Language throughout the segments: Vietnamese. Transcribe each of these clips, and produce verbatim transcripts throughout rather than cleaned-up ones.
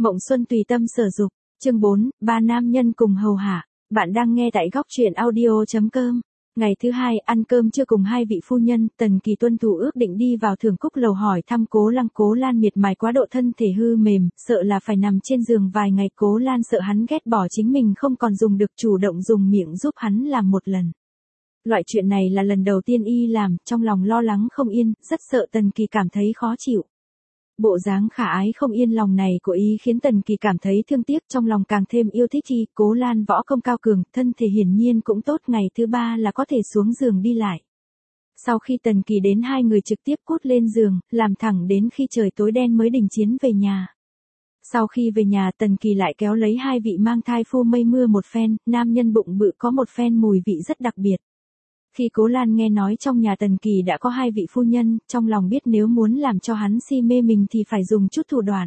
Mộng xuân tùy tâm sở dục, chương bốn, ba nam nhân cùng hầu hạ. Bạn đang nghe tại góc truyện audio.com. Ngày thứ hai, ăn cơm trưa cùng hai vị phu nhân, Tần Kỳ tuân thủ ước định đi vào Thưởng Cúc lầu hỏi thăm Cố Lăng. Cố Lan miệt mài quá độ, thân thể hư mềm, sợ là phải nằm trên giường vài ngày. Cố Lan sợ hắn ghét bỏ chính mình không còn dùng được, chủ động dùng miệng giúp hắn làm một lần. Loại chuyện này là lần đầu tiên y làm, trong lòng lo lắng không yên, rất sợ Tần Kỳ cảm thấy khó chịu. Bộ dáng khả ái không yên lòng này của y khiến Tần Kỳ cảm thấy thương tiếc, trong lòng càng thêm yêu thích y. Cố Lan võ công cao cường, thân thể hiển nhiên cũng tốt, ngày thứ ba là có thể xuống giường đi lại. Sau khi Tần Kỳ đến, hai người trực tiếp cút lên giường, làm thẳng đến khi trời tối đen mới đình chiến về nhà. Sau khi về nhà, Tần Kỳ lại kéo lấy hai vị mang thai phu mây mưa một phen, nam nhân bụng bự có một phen mùi vị rất đặc biệt. Khi Cố Lan nghe nói trong nhà Tần Kỳ đã có hai vị phu nhân, trong lòng biết nếu muốn làm cho hắn si mê mình thì phải dùng chút thủ đoạn.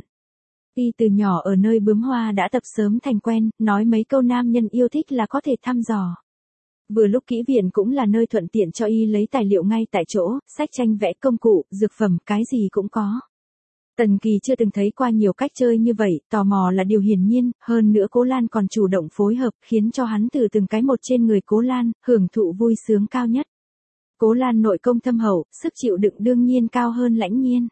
Y từ nhỏ ở nơi bướm hoa đã tập sớm thành quen, nói mấy câu nam nhân yêu thích là có thể thăm dò. Vừa lúc kỹ viện cũng là nơi thuận tiện cho y lấy tài liệu ngay tại chỗ, sách tranh vẽ, công cụ, dược phẩm, cái gì cũng có. Tần Kỳ chưa từng thấy qua nhiều cách chơi như vậy, tò mò là điều hiển nhiên, hơn nữa Cố Lan còn chủ động phối hợp, khiến cho hắn từ từng cái một trên người Cố Lan, hưởng thụ vui sướng cao nhất. Cố Lan nội công thâm hậu, sức chịu đựng đương nhiên cao hơn Lãnh Nhiên.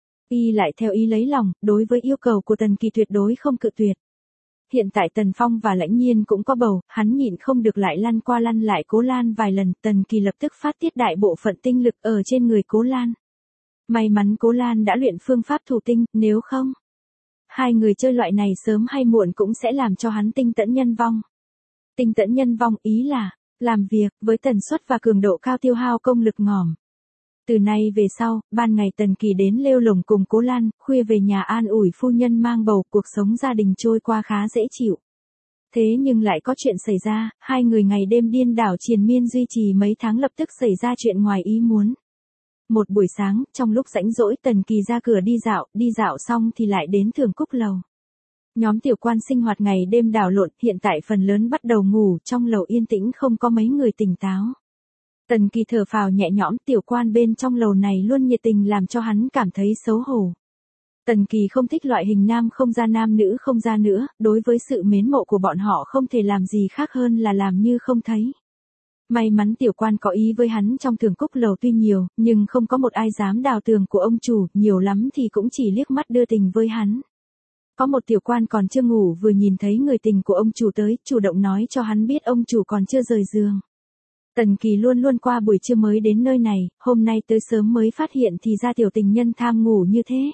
Y lại theo ý lấy lòng, đối với yêu cầu của Tần Kỳ tuyệt đối không cự tuyệt. Hiện tại Tần Phong và Lãnh Nhiên cũng có bầu, hắn nhịn không được lại lăn qua lăn lại Cố Lan vài lần, Tần Kỳ lập tức phát tiết đại bộ phận tinh lực ở trên người Cố Lan. May mắn Cố Lan đã luyện phương pháp thủ tinh, nếu không, hai người chơi loại này sớm hay muộn cũng sẽ làm cho hắn tinh tẫn nhân vong. Tinh tẫn nhân vong ý là, làm việc với tần suất và cường độ cao, tiêu hao công lực ngỏm. Từ nay về sau, ban ngày Tần Kỳ đến lêu lồng cùng Cố Lan, khuya về nhà an ủi phu nhân mang bầu, cuộc sống gia đình trôi qua khá dễ chịu. Thế nhưng lại có chuyện xảy ra, hai người ngày đêm điên đảo triền miên duy trì mấy tháng, lập tức xảy ra chuyện ngoài ý muốn. Một buổi sáng, trong lúc rảnh rỗi, Tần Kỳ ra cửa đi dạo, đi dạo xong thì lại đến Thưởng Cúc lầu. Nhóm tiểu quan sinh hoạt ngày đêm đảo lộn, hiện tại phần lớn bắt đầu ngủ, trong lầu yên tĩnh không có mấy người tỉnh táo. Tần Kỳ thở phào nhẹ nhõm, tiểu quan bên trong lầu này luôn nhiệt tình làm cho hắn cảm thấy xấu hổ. Tần Kỳ không thích loại hình nam không ra nam nữ không ra nữa, đối với sự mến mộ của bọn họ không thể làm gì khác hơn là làm như không thấy. May mắn tiểu quan có ý với hắn, trong Thưởng Cúc lầu tuy nhiều, nhưng không có một ai dám đào tường của ông chủ, nhiều lắm thì cũng chỉ liếc mắt đưa tình với hắn. Có một tiểu quan còn chưa ngủ vừa nhìn thấy người tình của ông chủ tới, chủ động nói cho hắn biết ông chủ còn chưa rời giường. Tần Kỳ luôn luôn qua buổi trưa mới đến nơi này, hôm nay tới sớm mới phát hiện thì ra tiểu tình nhân tham ngủ như thế.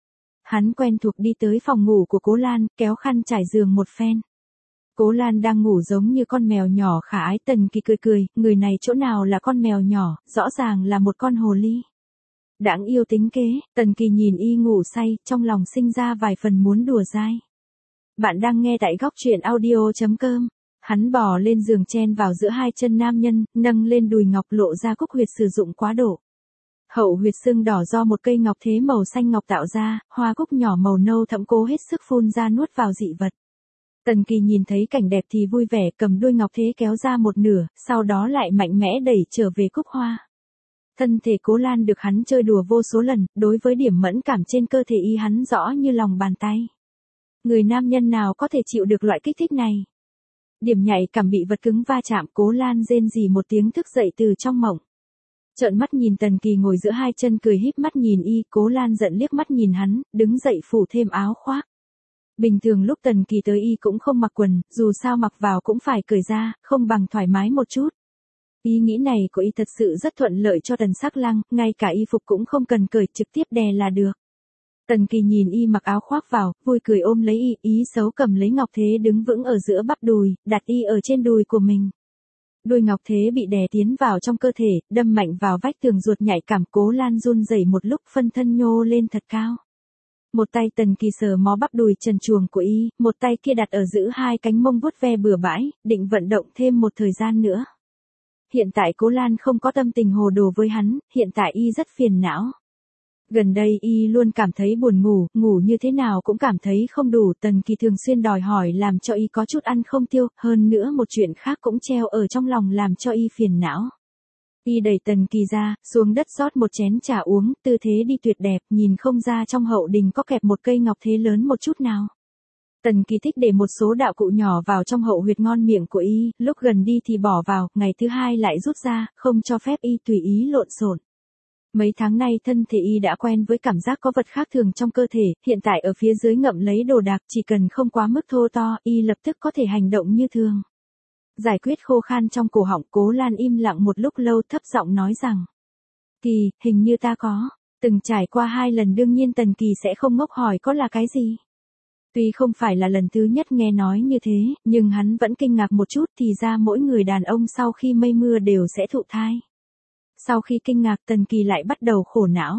Hắn quen thuộc đi tới phòng ngủ của Cố Lan, kéo khăn trải giường một phen. Cố Lan đang ngủ giống như con mèo nhỏ khả ái, Tần Kỳ cười cười, người này chỗ nào là con mèo nhỏ, rõ ràng là một con hồ ly. Đáng yêu tính kế, Tần Kỳ nhìn y ngủ say, trong lòng sinh ra vài phần muốn đùa dai. Bạn đang nghe tại góc truyện audio.com. Hắn bò lên giường chen vào giữa hai chân nam nhân, nâng lên đùi ngọc lộ ra cúc huyệt sử dụng quá độ. Hậu huyệt sưng đỏ do một cây ngọc thế màu xanh ngọc tạo ra, hoa cúc nhỏ màu nâu thẫm cố hết sức phun ra nuốt vào dị vật. Tần Kỳ nhìn thấy cảnh đẹp thì vui vẻ, cầm đuôi ngọc thế kéo ra một nửa, sau đó lại mạnh mẽ đẩy trở về cúc hoa. Thân thể Cố Lan được hắn chơi đùa vô số lần, đối với điểm mẫn cảm trên cơ thể y hắn rõ như lòng bàn tay. Người nam nhân nào có thể chịu được loại kích thích này? Điểm nhạy cảm bị vật cứng va chạm, Cố Lan rên rỉ một tiếng thức dậy từ trong mộng. Trợn mắt nhìn Tần Kỳ ngồi giữa hai chân cười híp mắt nhìn y, Cố Lan giận liếc mắt nhìn hắn, đứng dậy phủ thêm áo khoác. Bình thường lúc Tần Kỳ tới y cũng không mặc quần, dù sao mặc vào cũng phải cởi ra, không bằng thoải mái một chút. Ý nghĩ này của y thật sự rất thuận lợi cho Tần Sắc Lăng, ngay cả y phục cũng không cần cởi, trực tiếp đè là được. Tần Kỳ nhìn y mặc áo khoác vào, vui cười ôm lấy y, ý xấu cầm lấy ngọc thế đứng vững ở giữa bắp đùi, đặt y ở trên đùi của mình. Đùi ngọc thế bị đè tiến vào trong cơ thể, đâm mạnh vào vách tường, ruột nhạy cảm. Cố Lan run rẩy một lúc, phân thân nhô lên thật cao. Một tay Tần Kỳ sờ mó bắp đùi trần truồng của y, một tay kia đặt ở giữa hai cánh mông vuốt ve bừa bãi, định vận động thêm một thời gian nữa. Hiện tại Cố Lan không có tâm tình hồ đồ với hắn, hiện tại y rất phiền não. Gần đây y luôn cảm thấy buồn ngủ, ngủ như thế nào cũng cảm thấy không đủ, Tần Kỳ thường xuyên đòi hỏi làm cho y có chút ăn không tiêu, hơn nữa một chuyện khác cũng treo ở trong lòng làm cho y phiền não. Y đẩy Tần Kỳ ra, xuống đất rót một chén trà uống, tư thế đi tuyệt đẹp, nhìn không ra trong hậu đình có kẹp một cây ngọc thế lớn một chút nào. Tần Kỳ thích để một số đạo cụ nhỏ vào trong hậu huyệt ngon miệng của y, lúc gần đi thì bỏ vào, ngày thứ hai lại rút ra, không cho phép y tùy ý lộn xộn. Mấy tháng nay thân thể y đã quen với cảm giác có vật khác thường trong cơ thể, hiện tại ở phía dưới ngậm lấy đồ đạc, chỉ cần không quá mức thô to, y lập tức có thể hành động như thường. Giải quyết khô khan trong cổ họng, Cố Lan im lặng một lúc lâu, thấp giọng nói rằng: Kỳ, hình như ta có từng trải qua hai lần, đương nhiên Tần Kỳ sẽ không ngốc hỏi có là cái gì. Tuy không phải là lần thứ nhất nghe nói như thế, nhưng hắn vẫn kinh ngạc một chút, thì ra mỗi người đàn ông sau khi mây mưa đều sẽ thụ thai. Sau khi kinh ngạc, Tần Kỳ lại bắt đầu khổ não.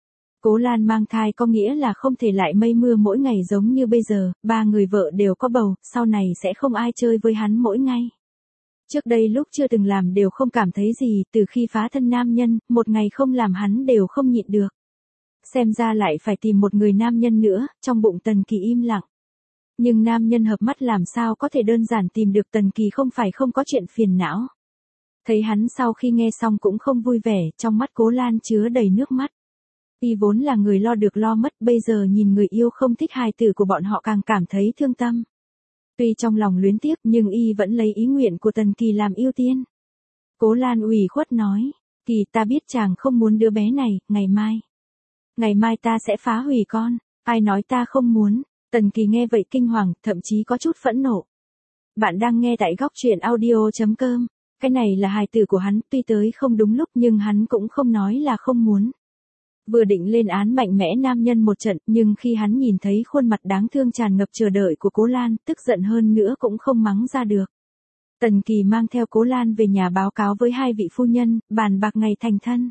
Cố Lan mang thai có nghĩa là không thể lại mây mưa mỗi ngày giống như bây giờ, ba người vợ đều có bầu, sau này sẽ không ai chơi với hắn mỗi ngày. Trước đây lúc chưa từng làm đều không cảm thấy gì, từ khi phá thân nam nhân, một ngày không làm hắn đều không nhịn được. Xem ra lại phải tìm một người nam nhân nữa, trong bụng Tần Kỳ im lặng. Nhưng nam nhân hợp mắt làm sao có thể đơn giản tìm được, Tần Kỳ không phải không có chuyện phiền não. Thấy hắn sau khi nghe xong cũng không vui vẻ, trong mắt Cố Lan chứa đầy nước mắt. Y vốn là người lo được lo mất, bây giờ nhìn người yêu không thích hài tử của bọn họ càng cảm thấy thương tâm. Tuy trong lòng luyến tiếc nhưng y vẫn lấy ý nguyện của Tần Kỳ làm ưu tiên. Cố Lan ủy khuất nói: Kỳ, ta biết chàng không muốn đứa bé này, ngày mai. Ngày mai ta sẽ phá hủy con. Ai nói ta không muốn? Tần Kỳ nghe vậy kinh hoàng, thậm chí có chút phẫn nộ. Bạn đang nghe tại góc truyện audio chấm com. Cái này là hài tử của hắn, tuy tới không đúng lúc nhưng hắn cũng không nói là không muốn. Vừa định lên án mạnh mẽ nam nhân một trận, nhưng khi hắn nhìn thấy khuôn mặt đáng thương tràn ngập chờ đợi của Cố Lan, tức giận hơn nữa cũng không mắng ra được. Tần Kỳ mang theo Cố Lan về nhà báo cáo với hai vị phu nhân, bàn bạc ngày thành thân.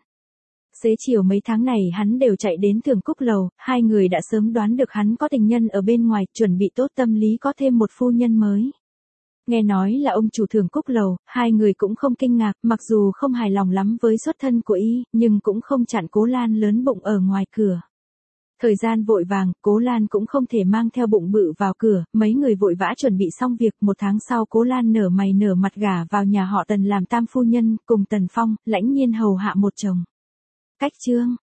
Xế chiều mấy tháng này hắn đều chạy đến Thường Cúc Lầu, hai người đã sớm đoán được hắn có tình nhân ở bên ngoài, chuẩn bị tốt tâm lý có thêm một phu nhân mới. Nghe nói là ông chủ Thường Cúc Lầu, hai người cũng không kinh ngạc, mặc dù không hài lòng lắm với xuất thân của y, nhưng cũng không chặn Cố Lan lớn bụng ở ngoài cửa. Thời gian vội vàng, Cố Lan cũng không thể mang theo bụng bự vào cửa, mấy người vội vã chuẩn bị xong việc, một tháng sau Cố Lan nở mày nở mặt gả vào nhà họ Tần làm tam phu nhân, cùng Tần Phong, lãnh nhiên hầu hạ một chồng. Cách chương